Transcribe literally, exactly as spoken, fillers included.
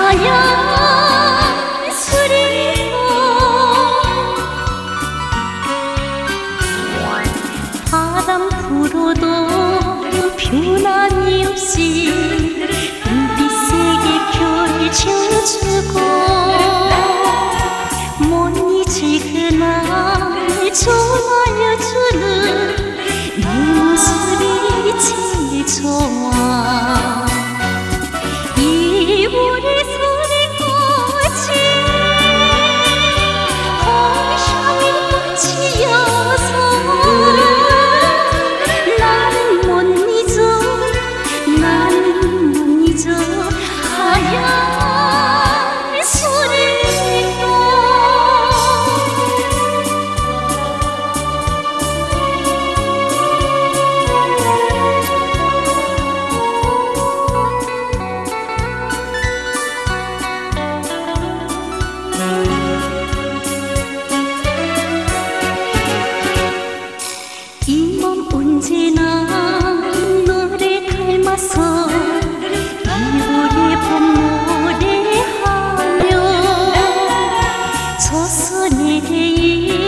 하얀 수리고 바람 불어도 변함이 없이 눈빛에게 펼쳐주고 못 잊을 그날 전하여주는 내 모습이 제일 좋아. 이불에 서린 꽃이 홍삼이 꽃이어서 나는 못 잊어 나는 못 잊어 하얀 수리꽃. 이 몸 언제나 너를 닮아서 이월의 봄 노래하며 조선의